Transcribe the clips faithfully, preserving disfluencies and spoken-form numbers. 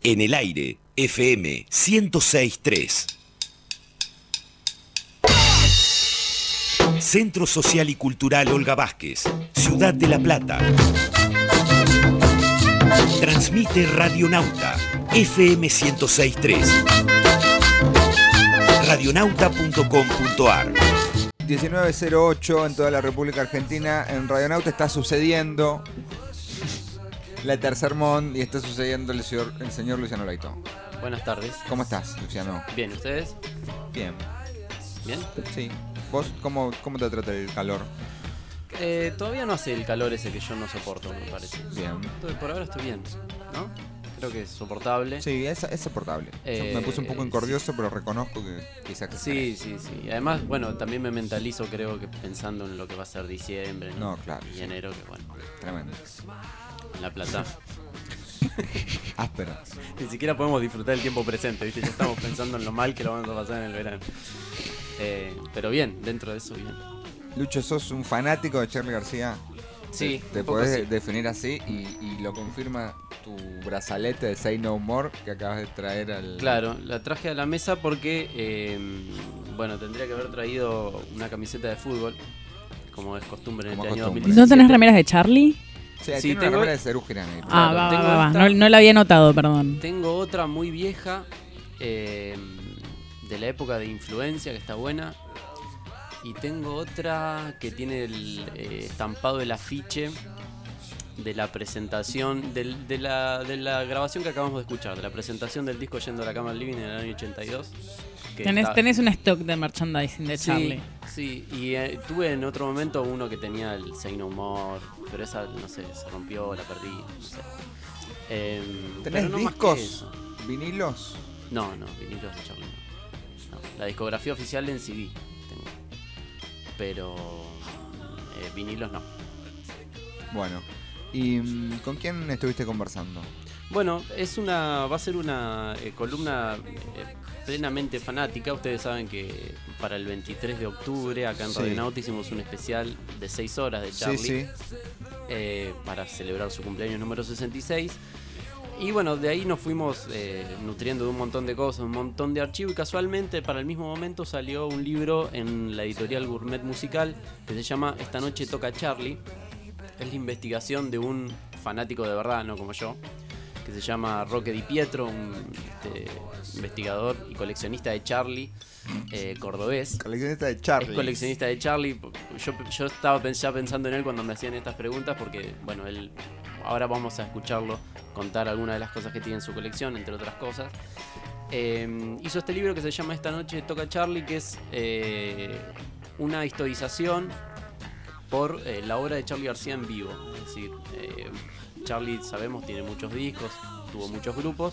En el aire, F M ciento seis punto tres. Centro Social y Cultural Olga Vázquez, Ciudad de La Plata. Transmite Radionauta, F M ciento seis punto tres. radionauta punto com punto ar. diecinueve cero ocho en toda la República Argentina. En Radionauta está sucediendo la Tercermont y está sucediendo el señor, el señor Luciano Laito. Buenas tardes. ¿Cómo estás, Luciano? Bien, ¿ustedes? Bien. ¿Bien? Sí. ¿Vos cómo, cómo te trata el calor? Eh, todavía no hace el calor ese que yo no soporto, me parece. Bien. Entonces, por ahora estoy bien, ¿no? Creo que es soportable. Sí, es, es soportable. Eh, Yo me puse un poco encordioso, sí. Pero reconozco que quizás... Sí, sí, sí. Y además, bueno, también me mentalizo, creo que pensando en lo que va a ser diciembre, ¿no? No, claro. Y sí. enero, que bueno. Tremendo. En La Plata. Áspero. Ni siquiera podemos disfrutar el tiempo presente, ¿viste? Ya estamos pensando en lo mal que lo vamos a pasar en el verano. Eh, pero bien, dentro de eso, bien. Lucho, ¿sos un fanático de Charly García? Sí. Te podés sí. definir así y, y lo confirma tu brazalete de Say No More que acabas de traer al... Claro, la traje a la mesa porque, eh, bueno, tendría que haber traído una camiseta de fútbol, como es costumbre en como este costumbre. año dos mil diecisiete. ¿No tenés remeras de Charly? Sí, Sí, tiene una tengo... remera de Serú Girani. Ah, Claro, va, tengo va, va. esta... No, no la había notado, perdón. Tengo otra muy vieja, eh, de la época de Influencia, que está buena. Y tengo otra que tiene el eh, estampado del afiche de la presentación, del, de, la, de la grabación que acabamos de escuchar, de la presentación del disco Yendo a la Cama al Living en el año ochenta y dos. Tenés, está... tenés un stock de merchandising de Charly. Sí, sí. Y eh, tuve en otro momento uno que tenía el Say No More, pero esa, no sé, se rompió, la perdí, no sé. Eh, ¿Tenés pero no discos, vinilos? No, no, vinilos de Charly no. no. La discografía oficial en C D tengo, pero eh, vinilos no. Bueno, ¿y con quién estuviste conversando? Bueno, es una, va a ser una eh, columna eh, plenamente fanática. Ustedes saben que para el veintitrés de octubre acá en Sí. Radionauta hicimos un especial de seis horas de Charly, Sí, sí. eh, para celebrar su cumpleaños número sesenta y seis. Y bueno, de ahí nos fuimos eh, nutriendo de un montón de cosas, un montón de archivo, y casualmente para el mismo momento salió un libro en la editorial Gourmet Musical que se llama Esta noche toca Charly. Es la investigación de un fanático de verdad, no como yo, que se llama Roque Di Pietro, un este, investigador y coleccionista de Charly, eh, cordobés. Coleccionista de Charly. Es coleccionista de Charly. Yo, yo estaba ya pensando en él cuando me hacían estas preguntas porque, bueno, él, ahora vamos a escucharlo contar algunas de las cosas que tiene en su colección, entre otras cosas. Eh, hizo este libro que se llama Esta noche toca Charly, que es eh, una historización por eh, la obra de Charly García en vivo. Es decir, eh, Charly, sabemos, tiene muchos discos, tuvo muchos grupos,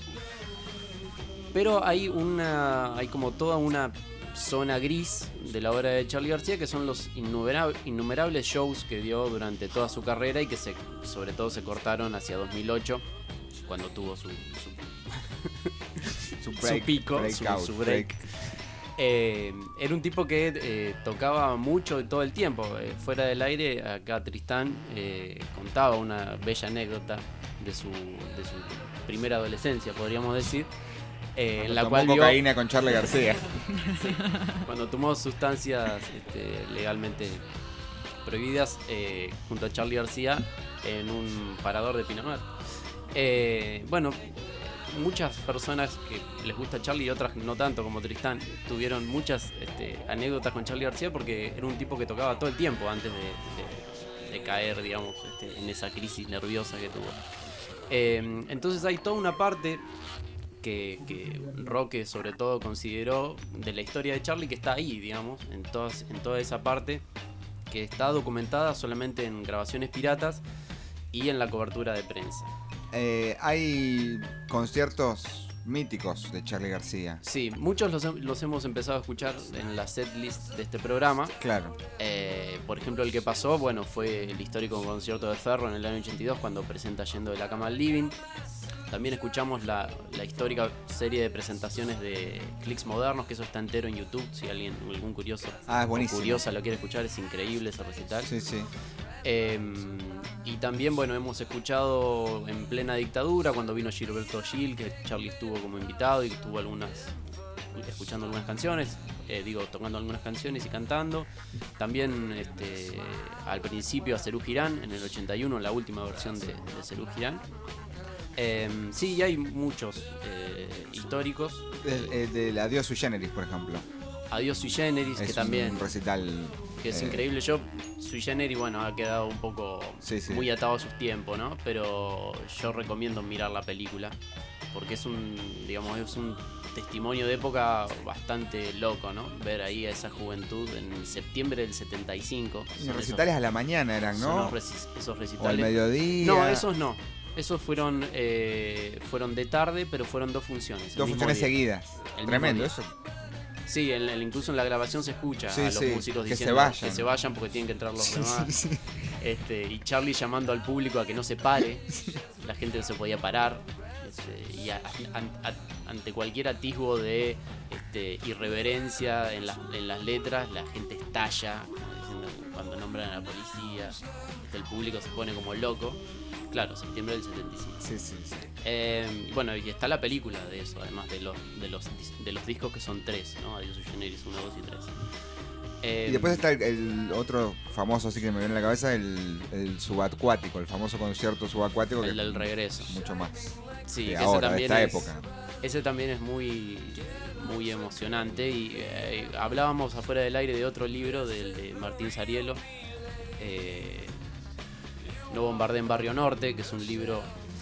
pero hay una hay como toda una zona gris de la obra de Charly García, que son los innumerables, innumerables shows que dio durante toda su carrera y que se, sobre todo se cortaron hacia dos mil ocho, cuando tuvo su su, su, break, su pico, break su, out, su break. break. Eh, era un tipo que eh, tocaba mucho todo el tiempo. Eh, fuera del aire, acá Tristán eh, contaba una bella anécdota de su, de su primera adolescencia, podríamos decir, eh, en la tomó cual cocaína vio, con Charly García. sí, cuando tomó sustancias este, legalmente prohibidas eh, junto a Charly García en un parador de Pinamar. Eh, bueno, muchas personas que les gusta Charly y otras no tanto, como Tristán, tuvieron muchas este, anécdotas con Charly García porque era un tipo que tocaba todo el tiempo antes de, de, de caer, digamos, este, en esa crisis nerviosa que tuvo. Eh, entonces hay toda una parte que, que Roque sobre todo consideró de la historia de Charly que está ahí, digamos, en, todas, en toda esa parte que está documentada solamente en grabaciones piratas y en la cobertura de prensa. Eh, hay conciertos míticos de Charly García. Sí, muchos los, los hemos empezado a escuchar en la setlist de este programa. Claro. Eh, por ejemplo, el que pasó, bueno, fue el histórico concierto de Ferro en el año ochenta y dos, cuando presenta Yendo de la Cama al Living. También escuchamos la, la histórica serie de presentaciones de Clics Modernos, que eso está entero en YouTube, si alguien, algún curioso ah, es buenísimo. o curiosa lo quiere escuchar, es increíble ese recital. Sí, sí. Eh, y también, bueno, hemos escuchado en plena dictadura, cuando vino Gilberto Gil, que Charlie estuvo como invitado y estuvo algunas, escuchando algunas canciones, eh, digo, tocando algunas canciones y cantando. También este, al principio a Serú Girán, en el ochenta y uno, la última versión de, de Serú Girán. Eh, sí, y hay muchos eh, históricos. El, del Adiós Sui Generis, por ejemplo. Adiós Sui Generis, es que también... un recital... Que es eh, increíble. Yo, Sui Generis, bueno, ha quedado un poco sí, sí. muy atado a sus tiempos, ¿no? Pero yo recomiendo mirar la película, porque es un, digamos, es un testimonio de época bastante loco, ¿no? Ver ahí a esa juventud en septiembre del setenta y cinco. Los recitales esos, a la mañana eran, ¿no? Esos, esos recitales. O al mediodía. No, esos no. Esos fueron eh, fueron de tarde, pero fueron dos funciones. Dos funciones día. seguidas. El Tremendo eso. Sí, en, en, incluso en la grabación se escucha sí, a los sí, músicos que diciendo se vayan. que se vayan porque tienen que entrar los demás. Sí, sí. Este, y Charlie llamando al público a que no se pare. La gente no se podía parar. Este, y a, a, a, ante cualquier atisbo de este, irreverencia en, la, en las letras, la gente estalla. Diciendo, cuando nombran a la policía, este, el público se pone como loco. Claro, septiembre del setenta y cinco. Sí, sí, sí. Eh, bueno, y está la película de eso, además de los, de los, de los discos que son tres, ¿no? Adiós Sui Generis uno, dos y tres. Eh, y después está el, el otro famoso, así que me viene en la cabeza, el, el subacuático, el famoso concierto subacuático. El que del regreso. Mucho más. Sí, que ahora, ese también de esta es, época. Ese también es muy, muy emocionante. Y eh, hablábamos afuera del aire de otro libro, del de Martín Sarielo. Eh, No bombardeen Barrio Norte, que es un libro,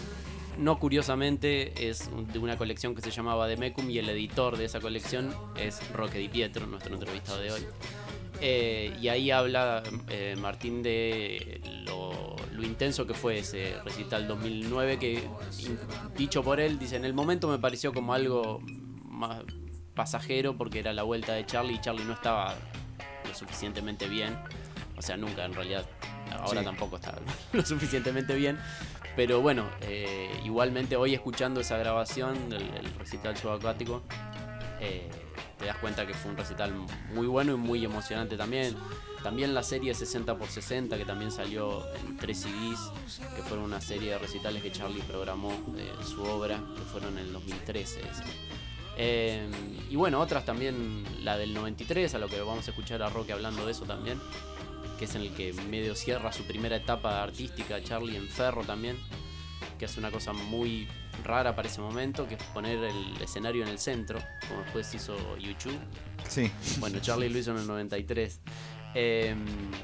no curiosamente, es de una colección que se llama Vademecum y el editor de esa colección es Roque Di Pietro, nuestro entrevistado de hoy. Eh, y ahí habla eh, Martín de lo, lo intenso que fue ese recital dos mil nueve, que dicho por él, dice, en el momento me pareció como algo más pasajero porque era la vuelta de Charlie y Charlie no estaba lo suficientemente bien, o sea, nunca en realidad. Ahora sí. Tampoco está lo suficientemente bien. Pero bueno, eh, igualmente hoy escuchando esa grabación del, del recital subacuático, eh, te das cuenta que fue un recital muy bueno y muy emocionante también. También la serie sesenta por sesenta, que también salió en tres C Ds, que fueron una serie de recitales que Charlie programó eh, su obra, que fueron en el dos mil trece. Ese. Eh, y bueno, otras también, la del noventa y tres, a lo que vamos a escuchar a Roque hablando de eso también, que es en el que medio cierra su primera etapa artística, Charlie en Ferro también, que hace una cosa muy rara para ese momento, que es poner el escenario en el centro, como después hizo YouTube. Sí. Bueno, Charlie lo hizo en el noventa y tres. Eh,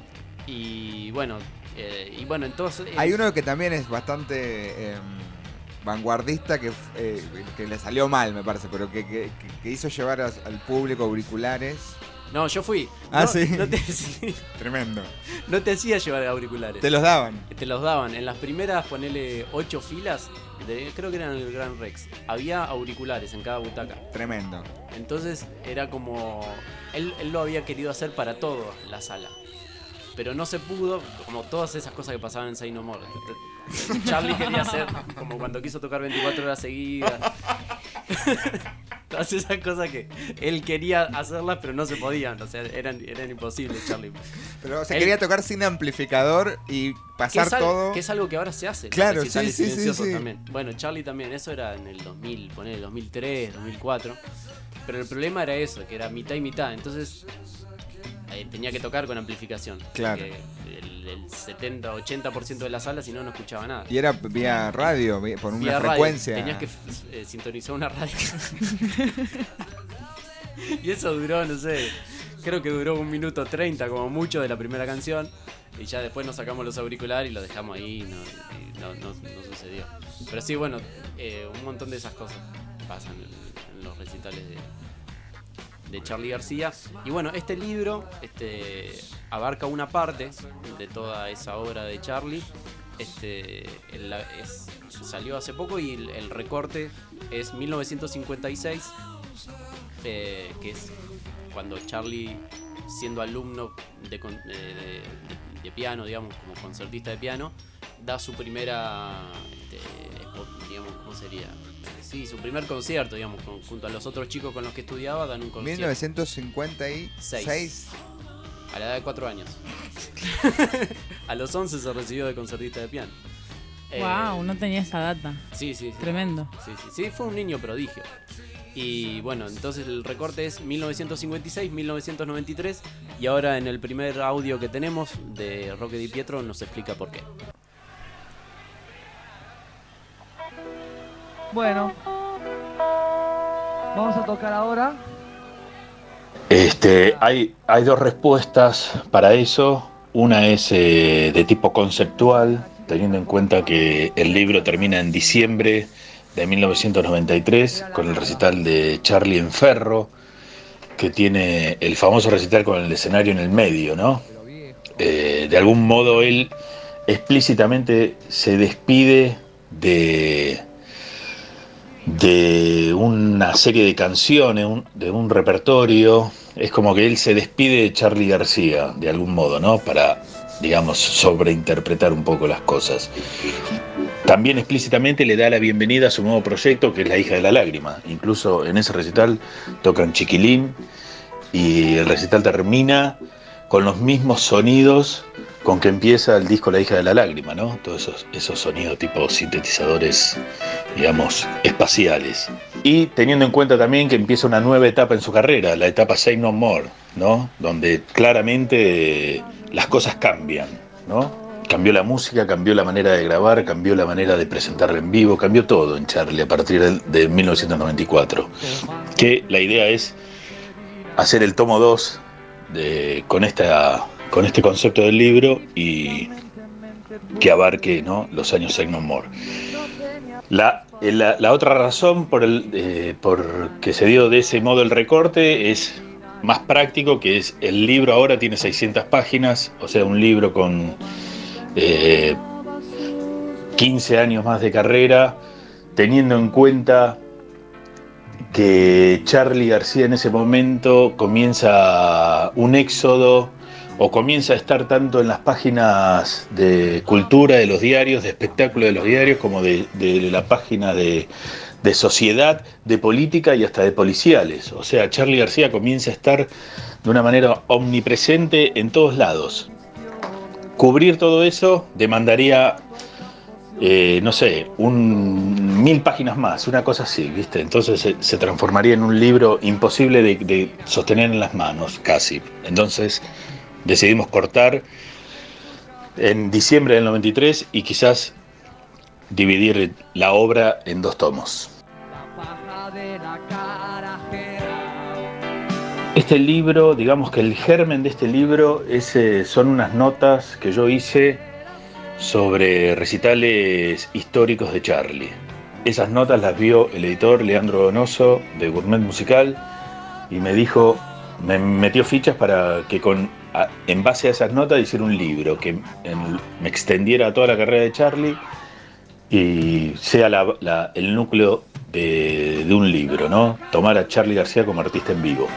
y bueno, eh, y bueno, entonces... Eh, Hay uno que también es bastante... Eh, vanguardista, que, eh, que le salió mal, me parece, pero que, que, que hizo llevar a, al público auriculares. No, yo fui. Ah, no, sí. No te, Tremendo. No te hacía llevar auriculares. Te los daban. Te los daban. En las primeras, ponele ocho filas, de, creo que eran el Gran Rex. Había auriculares en cada butaca. Tremendo. Entonces era como... Él, él lo había querido hacer para toda la sala. Pero no se pudo, como todas esas cosas que pasaban en Say No More. Charlie quería hacer como cuando quiso tocar veinticuatro horas seguidas. Todas esas cosas que él quería hacerlas, pero no se podían. O sea, eran, eran imposibles, Charlie. Pero se él, quería tocar sin amplificador y pasar que al, todo. Que es algo que ahora se hace. Claro, sí, sí, sí, sí. También. Bueno, Charlie también. Eso era en el dos mil, poner el dos mil tres, dos mil cuatro. Pero el problema era eso, que era mitad y mitad. Entonces eh, tenía que tocar con amplificación. Claro. El, el setenta, ochenta por ciento de la sala, si no, no escuchaba nada. Y era vía radio, por una vía frecuencia. Radio. Tenías que eh, sintonizar una radio. Y eso duró, no sé, creo que duró un minuto treinta como mucho de la primera canción. Y ya después nos sacamos los auriculares y los dejamos ahí y no, y no, no, no sucedió. Pero sí, bueno, eh, un montón de esas cosas pasan en, en los recitales de... de Charly García. Y bueno, este libro este, abarca una parte de toda esa obra de Charly. Este, el, es, salió hace poco y el, el recorte es mil novecientos cincuenta y seis, eh, que es cuando Charly, siendo alumno de, de, de, de piano, digamos, como concertista de piano, da su primera, este, digamos, ¿cómo sería? Sí, su primer concierto, digamos, con, junto a los otros chicos con los que estudiaba, dan un concierto. mil novecientos cincuenta y seis. A la edad de cuatro años. A los once se recibió de concertista de piano. Wow, eh, no tenía esa data. Sí, sí, sí. Tremendo. Sí, sí, sí, fue un niño prodigio. Y bueno, entonces el recorte es mil novecientos cincuenta y seis, mil novecientos noventa y tres. Y ahora en el primer audio que tenemos de Roque Di Pietro nos explica por qué. Bueno, vamos a tocar ahora. Este, hay, hay dos respuestas para eso. Una es eh, de tipo conceptual, teniendo en cuenta que el libro termina en diciembre de mil novecientos noventa y tres con el recital de Charlie en Ferro, que tiene el famoso recital con el escenario en el medio, ¿no? Eh, de algún modo él explícitamente se despide de, de una serie de canciones, un, de un repertorio. Es como que él se despide de Charly García, de algún modo, ¿no? Para, digamos, sobreinterpretar un poco las cosas. También explícitamente le da la bienvenida a su nuevo proyecto, que es La Hija de la Lágrima. Incluso en ese recital tocan Chiquilín y el recital termina con los mismos sonidos con que empieza el disco La Hija de la Lágrima, ¿no? Todos esos, esos sonidos tipo sintetizadores, digamos, espaciales. Y teniendo en cuenta también que empieza una nueva etapa en su carrera, la etapa Say No More, ¿no? Donde claramente las cosas cambian, ¿no? Cambió la música, cambió la manera de grabar, cambió la manera de presentarla en vivo, cambió todo en Charly a partir de, de mil novecientos noventa y cuatro. Que la idea es hacer el tomo dos de, con, esta, con este concepto del libro y que abarque, ¿no?, los años Say No More. La, la, la otra razón por, el, eh, por que se dio de ese modo el recorte es más práctico, que es el libro ahora tiene seiscientas páginas, o sea, un libro con eh, quince años más de carrera, teniendo en cuenta que Charly García en ese momento comienza un éxodo o comienza a estar tanto en las páginas de cultura de los diarios, de espectáculo de los diarios, como de, de la página de, de sociedad, de política y hasta de policiales. O sea, Charly García comienza a estar de una manera omnipresente en todos lados. Cubrir todo eso demandaría, eh, no sé, un, mil páginas más, una cosa así, ¿viste? Entonces se, se transformaría en un libro imposible de, de sostener en las manos, casi. Entonces decidimos cortar en diciembre del noventa y tres y quizás dividir la obra en dos tomos. Este libro, digamos que el germen de este libro es, eh, son unas notas que yo hice sobre recitales históricos de Charly. Esas notas las vio el editor Leandro Donoso de Gourmet Musical y me dijo, me metió fichas para que con, a, en base a esas notas hiciera un libro que en, me extendiera a toda la carrera de Charly y sea la, la, el núcleo de, de un libro, ¿no? Tomar a Charly García como artista en vivo.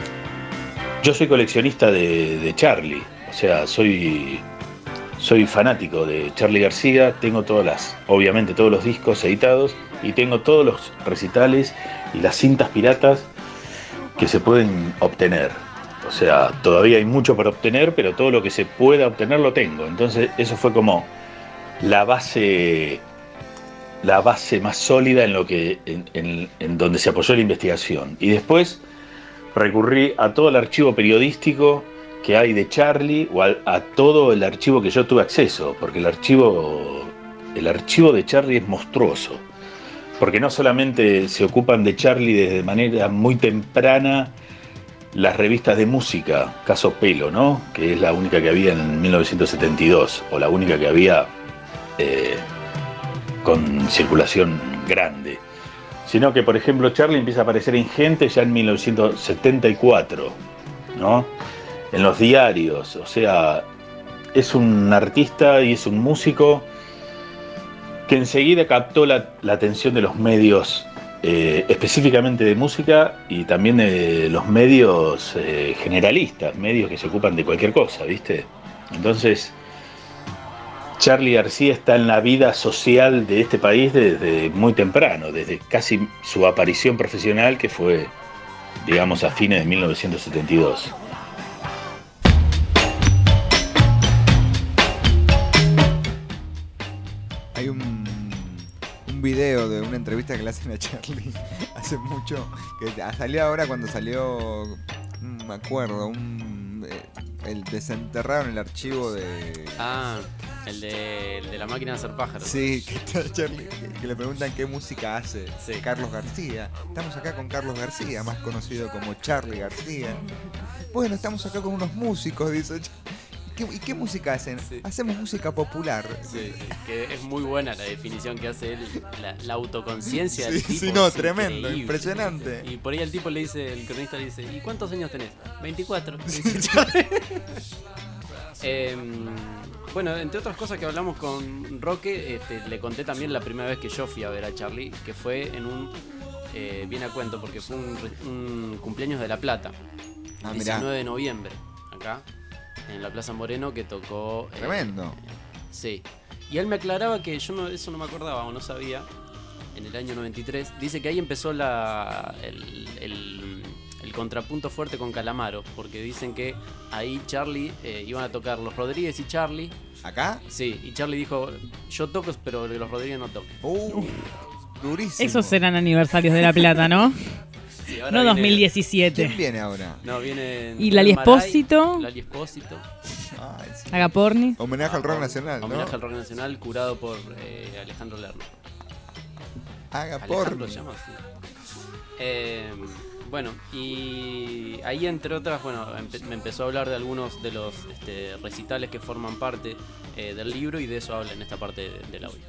Yo soy coleccionista de, de Charly, o sea, soy, soy fanático de Charly García, tengo todas las, obviamente todos los discos editados y tengo todos los recitales y las cintas piratas que se pueden obtener. O sea, todavía hay mucho por obtener, pero todo lo que se pueda obtener lo tengo. Entonces eso fue como la base, la base más sólida en lo que, en, en, en donde se apoyó la investigación. Y después recurrí a todo el archivo periodístico que hay de Charly o a, a todo el archivo que yo tuve acceso, porque el archivo, el archivo de Charly es monstruoso, porque no solamente se ocupan de Charly desde manera muy temprana las revistas de música, caso Pelo, ¿no?, que es la única que había en mil novecientos setenta y dos, o la única que había eh, con circulación grande, sino que, por ejemplo, Charly empieza a aparecer en Gente ya en mil novecientos setenta y cuatro, ¿no?, en los diarios. O sea, es un artista y es un músico que enseguida captó la, la atención de los medios, eh, específicamente de música y también de los medios eh, generalistas, medios que se ocupan de cualquier cosa, ¿viste? Entonces, Charly García está en la vida social de este país desde muy temprano, desde casi su aparición profesional, que fue, digamos, a fines de mil novecientos setenta y dos. video de una entrevista que le hacen a Charlie hace mucho, que salió ahora cuando salió, no me acuerdo, un, eh, el desenterraron el archivo de... Ah, el de, el de la máquina de hacer pájaros. Sí, que está Charlie, que, que le preguntan qué música hace Sí. Carlos García. Estamos acá con Carlos García, más conocido como Charly García. Bueno, estamos acá con unos músicos, dice. ¿Qué, ¿Y qué música hacen? Sí. Hacemos música popular. Sí, sí, que es muy buena la definición que hace él, la, la autoconciencia Sí, del tipo. sí, no, es tremendo, increíble. impresionante. Y por ahí el tipo le dice, el cronista le dice, ¿y cuántos años tenés? veinticuatro. Dice Charlie. eh, bueno, entre otras cosas que hablamos con Roque, este, le conté también la primera vez que yo fui a ver a Charly, que fue en un, eh, viene a cuento, porque fue un, un cumpleaños de La Plata, Ah, el mirá. diecinueve de noviembre, acá, en la Plaza Moreno, que tocó... eh, Tremendo. Sí. Y él me aclaraba que yo no, eso no me acordaba o no sabía, en el año noventa y tres, dice que ahí empezó la, el, el, el contrapunto fuerte con Calamaro, porque dicen que ahí Charly, eh, iban a tocar los Rodríguez y Charly. ¿Acá? Sí, y Charly dijo, yo toco, pero los Rodríguez no tocan. Uh, durísimo. Esos serán aniversarios de La Plata, ¿no? Sí, ahora No viene- dos mil diecisiete. ¿Quién viene ahora? No, viene... Y Lali Espósito. Lali Espósito. Ay, sí. Agaporni. Homenaje al rock nacional, ¿no? Homenaje al rock nacional curado por eh, Alejandro Lerner. Haga Alejandro porno. se llama así. Eh, bueno, y ahí entre otras, bueno, empe- me empezó a hablar de algunos de los este, recitales que forman parte eh, del libro, y de eso habla en esta parte de- del audio.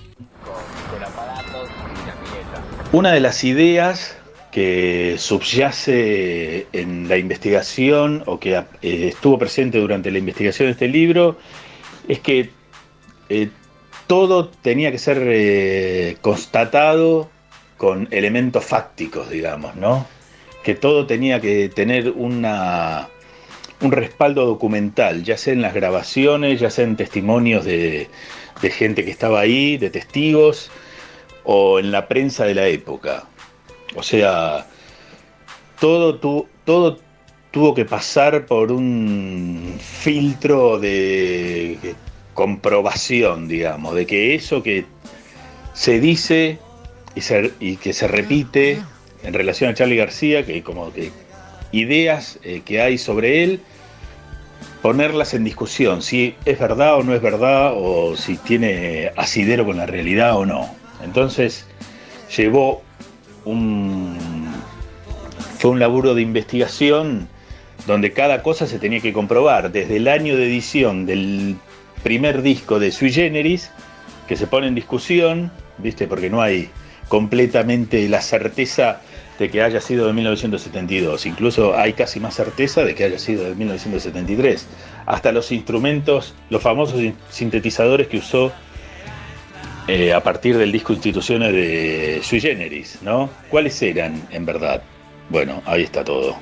Una de las ideas que subyace en la investigación o que eh, estuvo presente durante la investigación de este libro es que eh, todo tenía que ser eh, constatado con elementos fácticos, digamos, ¿no? Que todo tenía que tener una, un respaldo documental, ya sea en las grabaciones, ya sea en testimonios de, de gente que estaba ahí, de testigos, o en la prensa de la época. O sea, todo, tu, todo tuvo que pasar por un filtro de comprobación, digamos, de que eso que se dice y, se, y que se repite en relación a Charly García, que como que ideas eh, que hay sobre él, ponerlas en discusión, si es verdad o no es verdad, o si tiene asidero con la realidad o no. Entonces llevó un, fue un laburo de investigación donde cada cosa se tenía que comprobar, desde el año de edición del primer disco de Sui Generis, que se pone en discusión, ¿viste? Porque no hay completamente la certeza de que haya sido de mil novecientos setenta y dos, incluso hay casi más certeza de que haya sido de mil novecientos setenta y tres, hasta los instrumentos, los famosos sintetizadores que usó eh, a partir del disco Instituciones de Sui Generis, ¿no? ¿Cuáles eran en verdad? Bueno, ahí está todo.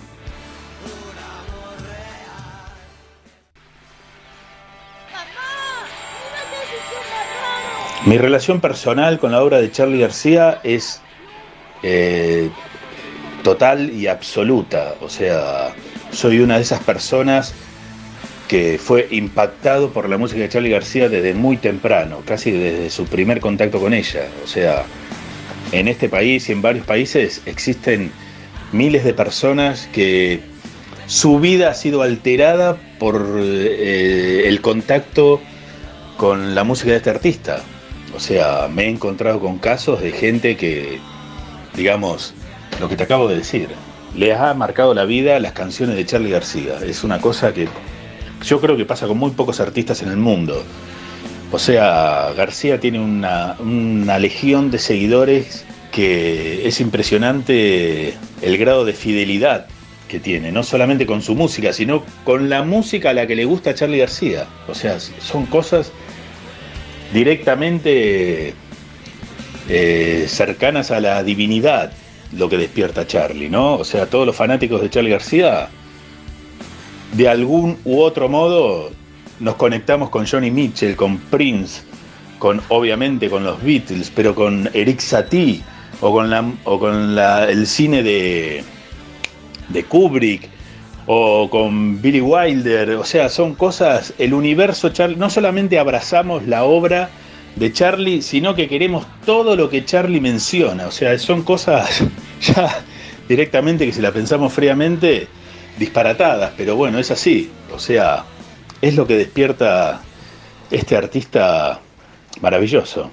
Mi relación personal con la obra de Charly García es eh, total y absoluta. O sea, soy una de esas personas que fue impactado por la música de Charly García desde muy temprano, casi desde su primer contacto con ella. O sea, en este país y en varios países existen miles de personas que su vida ha sido alterada por eh, el contacto con la música de este artista. O sea, me he encontrado con casos de gente que, digamos, lo que te acabo de decir, les ha marcado la vida las canciones de Charly García. Es una cosa que yo creo que pasa con muy pocos artistas en el mundo. O sea, García tiene una, una legión de seguidores que es impresionante el grado de fidelidad que tiene, no solamente con su música, sino con la música a la que le gusta a Charly García. O sea, son cosas directamente eh, cercanas a la divinidad lo que despierta a Charly, ¿no? O sea, todos los fanáticos de Charly García, de algún u otro modo, nos conectamos con Johnny Mitchell, con Prince, con obviamente con los Beatles, pero con Eric Satie, o con, la, o con la, el cine de, de Kubrick, o con Billy Wilder. O sea, son cosas, el universo Charly, no solamente abrazamos la obra de Charlie, sino que queremos todo lo que Charlie menciona. O sea, son cosas ya directamente que si la pensamos fríamente, disparatadas, pero bueno, es así. O sea, es lo que despierta este artista maravilloso.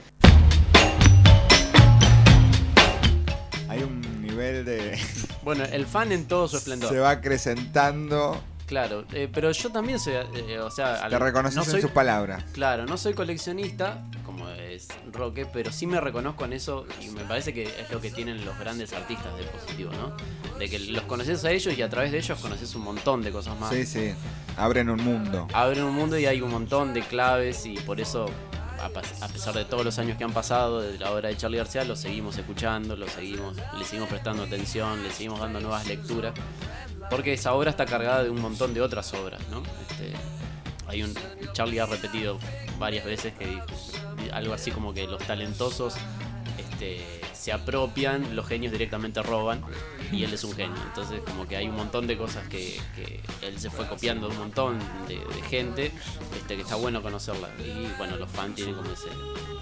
Hay un nivel de... Bueno, el fan en todo su esplendor. Se va acrecentando. Claro, eh, pero yo también soy, eh, o sea... Te reconoces no en soy, sus palabras. Claro, no soy coleccionista, como es Roque, pero sí me reconozco en eso y me parece que es lo que tienen los grandes artistas de Positivo, ¿no? De que los conoces a ellos y a través de ellos conoces un montón de cosas más. Sí, sí, abren un mundo. Abren un mundo y hay un montón de claves y por eso, a pesar de todos los años que han pasado de la obra de Charly García, lo seguimos escuchando, lo seguimos, le seguimos prestando atención, le seguimos dando nuevas lecturas. Porque esa obra está cargada de un montón de otras obras, ¿no? Este, hay un Charly ha repetido varias veces que algo así como que los talentosos este, se apropian, los genios directamente roban y él es un genio. Entonces como que hay un montón de cosas que, que él se fue copiando de un montón de, de gente, este, que está bueno conocerla. Y bueno, los fans tienen como ese...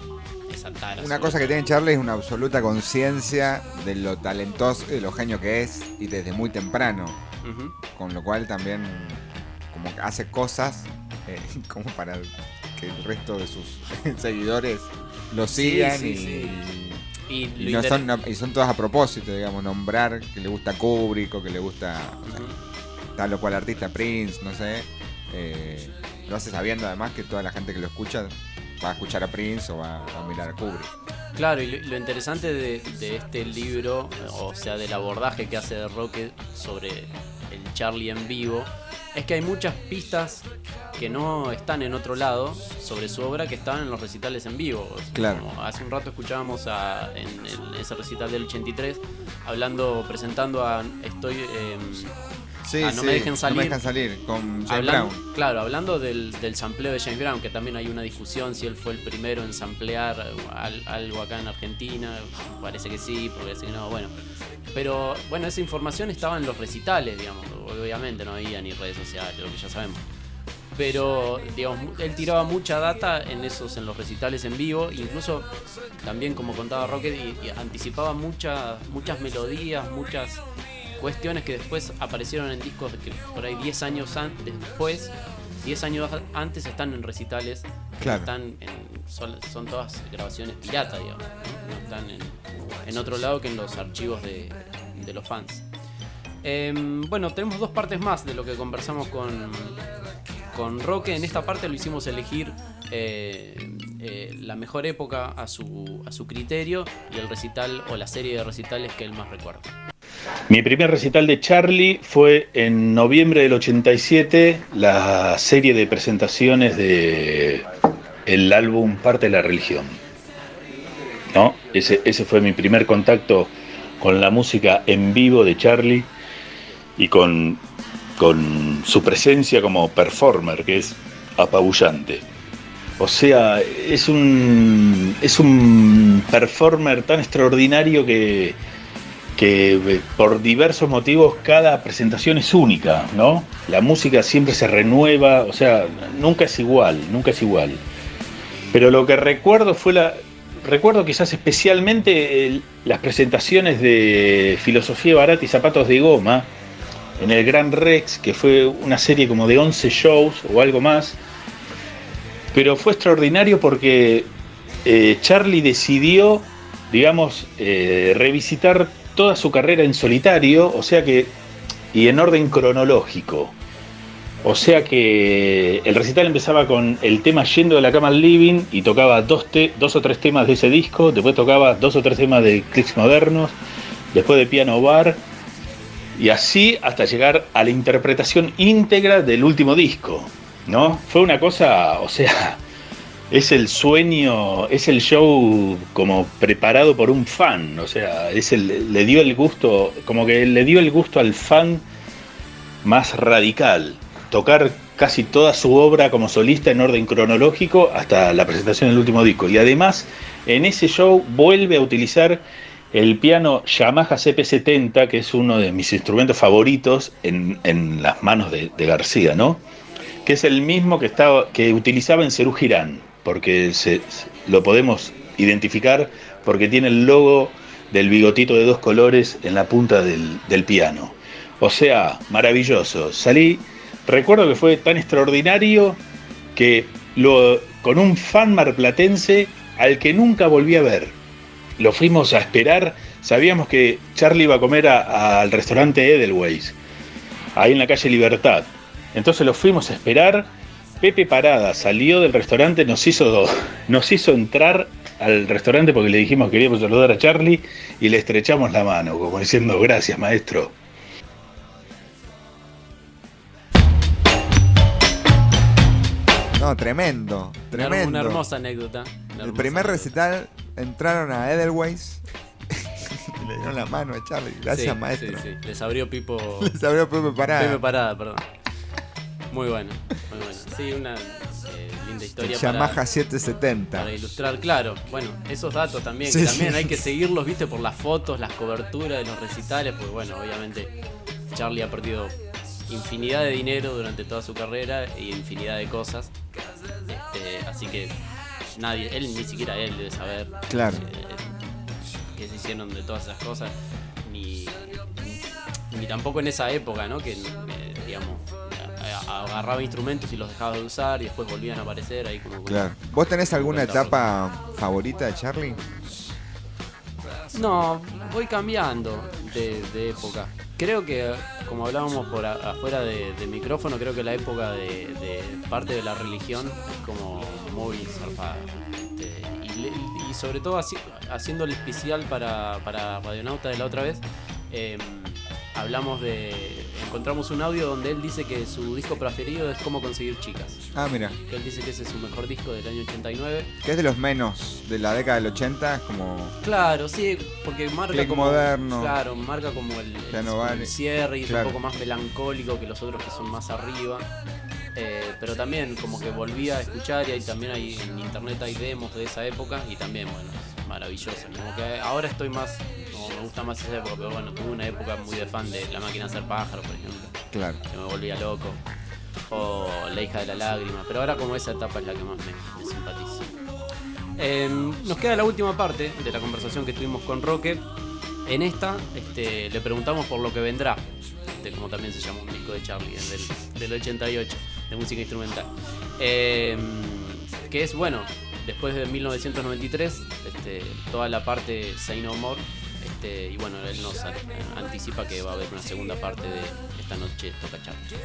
Una cosa que tiene Charly es una absoluta conciencia de lo talentoso y de lo genio que es, y desde muy temprano. Uh-huh. Con lo cual también como que hace cosas eh, como para que el resto de sus seguidores lo sigan. Sí, sí, y, sí. y, y, no son, no, y son todas a propósito, digamos, nombrar que le gusta Kubrick o que le gusta uh-huh. o sea, tal o cual artista, Prince, no sé. Eh, lo hace sabiendo además que toda la gente que lo escucha va a escuchar a Prince o va, va a mirar a Kubrick. Claro, y lo, lo interesante de, de este libro, o sea, del abordaje que hace de Roque sobre el Charly en vivo, es que hay muchas pistas que no están en otro lado sobre su obra que estaban en los recitales en vivo. Claro. Como hace un rato escuchábamos a, en el, ese recital del ochenta y tres, hablando, presentando a Estoy... Eh, Sí, ah, no sí, me dejen salir. No me dejan salir con James hablando, Brown. Claro, hablando del, del sampleo de James Brown, que también hay una discusión si él fue el primero en samplear al, algo acá en Argentina. Parece que sí, porque si no, bueno. Pero bueno, esa información estaba en los recitales, digamos. Obviamente no había ni redes sociales, lo que ya sabemos. Pero, digamos, él tiraba mucha data en esos, en los recitales en vivo. Incluso también, como contaba Roque, y, y anticipaba muchas, muchas melodías, muchas cuestiones que después aparecieron en discos que por ahí diez años an- después, diez años antes están en recitales, claro. están en, son, son todas grabaciones pirata, digamos, ¿no? No están en, en otro lado que en los archivos de, de los fans. Eh, bueno, tenemos dos partes más de lo que conversamos con, con Roque. En esta parte lo hicimos elegir eh, eh, la mejor época a su, a su criterio y el recital o la serie de recitales que él más recuerda. Mi primer recital de Charly fue en noviembre del ochenta y siete, la serie de presentaciones de el álbum Parte de la Religión, ¿no? Ese, ese fue mi primer contacto con la música en vivo de Charly y con, con su presencia como performer, que es apabullante. O sea, es un, es un performer tan extraordinario que... que por diversos motivos cada presentación es única, ¿no? La música siempre se renueva, o sea, nunca es igual, nunca es igual. Pero lo que recuerdo fue la... Recuerdo quizás especialmente el, las presentaciones de Filosofía Barata y Zapatos de Goma en el Gran Rex, que fue una serie como de once shows o algo más. Pero fue extraordinario porque eh, Charly decidió, digamos, eh, revisitar toda su carrera en solitario, o sea que, y en orden cronológico. O sea que el recital empezaba con el tema Yendo de la cama al living y tocaba dos, te, dos o tres temas de ese disco, después tocaba dos o tres temas de Clics Modernos, después de Piano Bar, y así hasta llegar a la interpretación íntegra del último disco, ¿no? Fue una cosa, o sea... Es el sueño, es el show como preparado por un fan, o sea, es el, le dio el gusto, como que le dio el gusto al fan más radical, tocar casi toda su obra como solista en orden cronológico hasta la presentación del último disco. Y además, en ese show vuelve a utilizar el piano Yamaha C P setenta, que es uno de mis instrumentos favoritos en, en las manos de, de García, ¿no? Que es el mismo que, estaba, que utilizaba en Serú Girán. porque se, lo podemos identificar porque tiene el logo del bigotito de dos colores en la punta del, del piano. O sea, maravilloso. Salí, recuerdo que fue tan extraordinario que lo, con un fan marplatense al que nunca volví a ver. Lo fuimos a esperar, sabíamos que Charlie iba a comer a, a, al restaurante Edelweiss, ahí en la calle Libertad. Entonces lo fuimos a esperar. Pepe Parada salió del restaurante, nos hizo, nos hizo entrar al restaurante porque le dijimos que queríamos saludar a Charlie y le estrechamos la mano, como diciendo gracias, maestro. No, tremendo, tremendo. Una hermosa anécdota. Una el hermosa primer anécdota. recital entraron a Edelweiss y le dieron la mano a Charlie. Gracias, sí, maestro. Sí, sí. Les abrió Pipo. Les abrió Pepe Parada. Pepe Parada, perdón. Muy bueno, muy bueno. Sí, una eh, linda historia. Yamaha para, setecientos setenta. Para ilustrar, claro. Bueno, esos datos también, Sí, que también sí. hay que seguirlos, viste, por las fotos, las coberturas de los recitales, pues bueno, obviamente Charlie ha perdido infinidad de dinero durante toda su carrera y infinidad de cosas. Este, así que nadie, él ni siquiera él debe saber Claro. eh, qué se hicieron de todas esas cosas, ni, ni, ni tampoco en esa época, ¿no? Que eh, digamos agarraba instrumentos y los dejaba de usar y después volvían a aparecer ahí como... Claro. ¿Vos tenés alguna Cuenta, etapa favorita de Charlie? No, voy cambiando de, de época. Creo que, como hablábamos por a, afuera de, de micrófono, creo que la época de, de parte de la religión es como muy zarpada. Este, y, le, y sobre todo así, haciendo el especial para, para Radionauta de la otra vez, eh, hablamos de... Encontramos un audio donde él dice que su disco preferido es Cómo conseguir chicas. Ah, mira. Que él dice que ese es su mejor disco del año ochenta y nueve. Que es de los menos de la década del ochenta, como... Claro, sí, porque marca Click como... moderno. Claro, marca como el, Ya el, no vale. el cierre y Claro. es un poco más melancólico que los otros que son más arriba. Eh, pero también como que volví a escuchar y ahí también hay en internet hay demos de esa época y también, bueno, es maravilloso. Como que ahora estoy más... Como me gusta más esa época, pero bueno, tuve una época muy de fan de La máquina de hacer pájaros, por ejemplo. Claro. Que me volvía loco. O La hija de la lágrima. Pero ahora como esa etapa es la que más me, me simpatiza. Eh, nos queda la última parte de la conversación que tuvimos con Roque. En esta este, le preguntamos por lo que vendrá. Este, como también se llama un disco de Charlie, el del, del ochenta y ocho, de música instrumental. Eh, que es, bueno, después de mil novecientos noventa y tres, este, toda la parte Say No More. Este, y bueno, él nos anticipa que va a haber una segunda parte de Esta noche toca Charlie.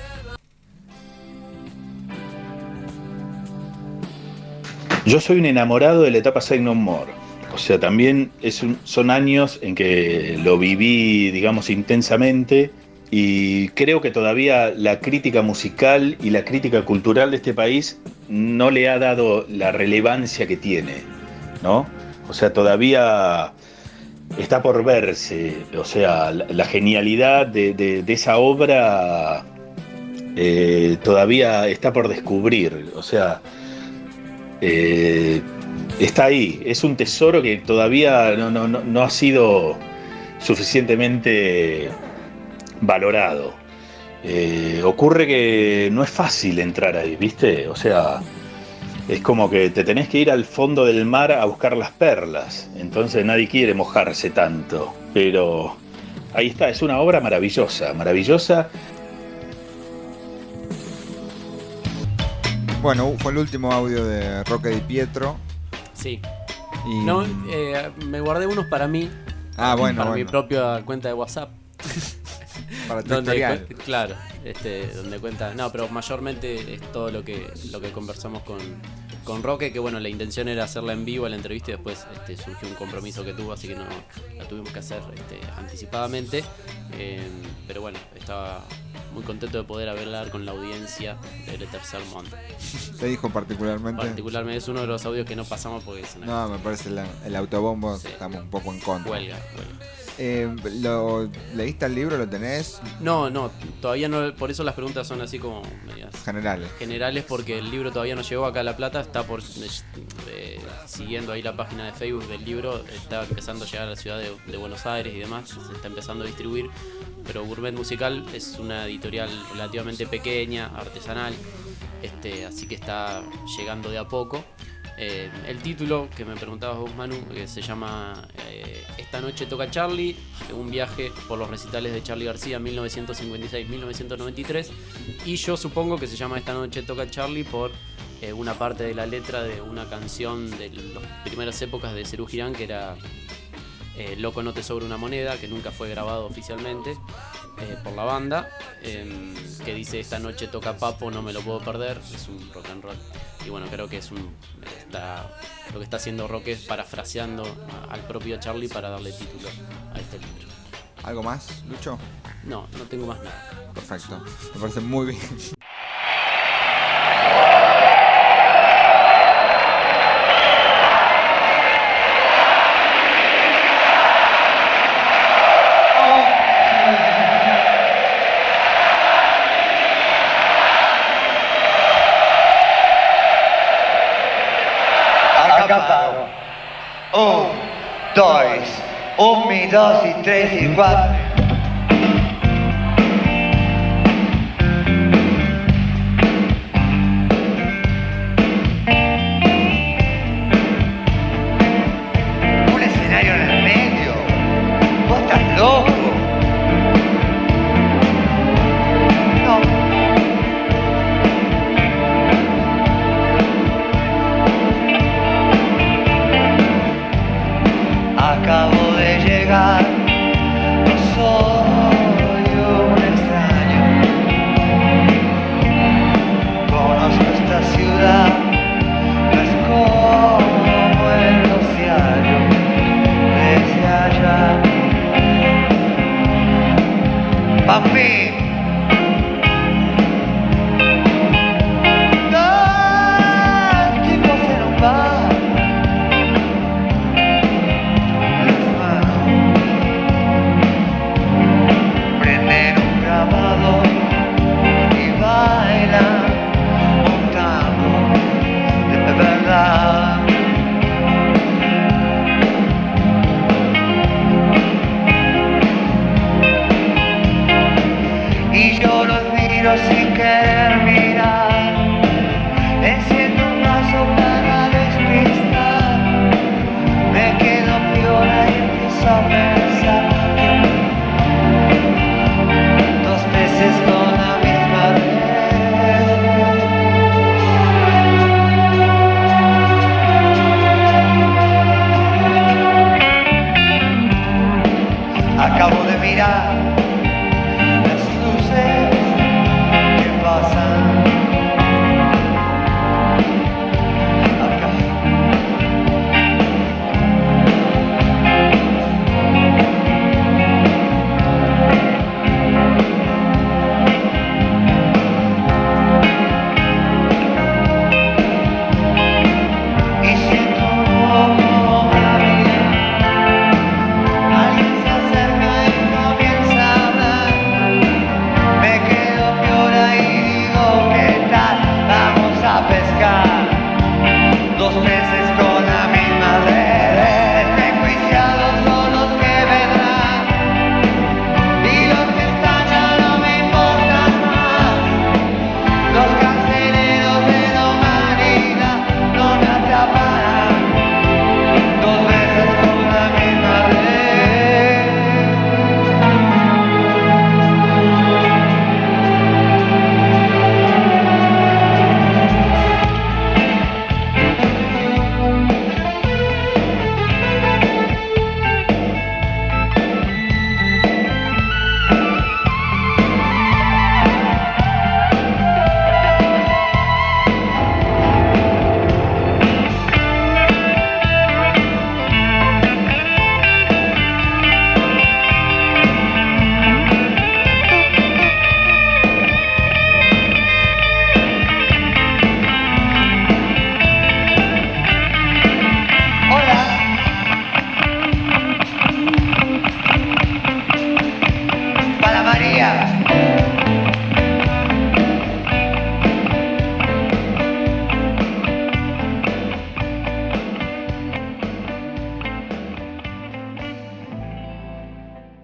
Yo soy un enamorado de la etapa Say No More. O sea, también es un, son años en que lo viví, digamos, intensamente. Y creo que todavía la crítica musical y la crítica cultural de este país no le ha dado la relevancia que tiene, ¿no? O sea, todavía está por verse, o sea, la, la genialidad de, de, de esa obra eh, todavía está por descubrir, o sea, eh, está ahí, es un tesoro que todavía no, no, no, no ha sido suficientemente valorado. Eh, ocurre que no es fácil entrar ahí, ¿viste? O sea, es como que te tenés que ir al fondo del mar a buscar las perlas. Entonces nadie quiere mojarse tanto. Pero ahí está, es una obra maravillosa, maravillosa. Bueno, fue el último audio de Roque Di Pietro. Sí. Y... No, eh, me guardé unos para mí. Ah, bueno, Para bueno. mi propia cuenta de WhatsApp. Para tu donde historial. cu- claro, este, donde cuenta, no, pero mayormente es todo lo que lo que conversamos con, con Roque, que bueno, la intención era hacerla en vivo la entrevista y después este, surgió un compromiso que tuvo, así que no la tuvimos que hacer este, anticipadamente, eh, pero bueno, estaba muy contento de poder hablar con la audiencia del Tercer Mundo. Te dijo particularmente. Particularmente es uno de los audios que no pasamos porque es una No, me parece la- el autobombo, Sí. estamos un poco en contra. huelga, huelga. Eh, ¿lo, ¿Leíste el libro? ¿Lo tenés? No, no, todavía no, por eso las preguntas son así como medias Generales. generales, porque el libro todavía no llegó acá a La Plata, está por eh, siguiendo ahí la página de Facebook del libro, está empezando a llegar a la ciudad de, de Buenos Aires y demás, se está empezando a distribuir, pero Gourmet Musical es una editorial relativamente pequeña, artesanal, este, así que está llegando de a poco. Eh, el título que me preguntabas vos, Manu, que se llama eh, Esta noche toca Charlie, un viaje por los recitales de Charly García mil novecientos cincuenta y seis a mil novecientos noventa y tres, y yo supongo que se llama Esta noche toca Charlie por eh, una parte de la letra de una canción de las primeras épocas de Serú Girán, que era eh, Loco no te sobra una moneda, que nunca fue grabado oficialmente eh, por la banda, eh, que dice Esta noche toca Papo, no me lo puedo perder. Es un rock and roll. Y bueno, creo que es un está, lo que está haciendo Roque es parafraseando a, al propio Charlie para darle título a este libro. ¿Algo más, Lucho? No, no tengo más nada. Perfecto, me parece muy bien. Acabado. Un, dos, un, mi, dos y tres y cuatro. Un escenario en el medio. Vos estás loco. No. Acabo de llegar, no soy un extraño. Conozco esta ciudad, no es como el rociario desde allá. Papi, dos tipos en un bar. Y bailan un tango de verdad. Y yo los miro sin querer mirar. Enciendo un vaso para despistar. Me quedo piola y empiezo a pensar. Con la misma red. Acabo de mirar las luces que pasan acá. Best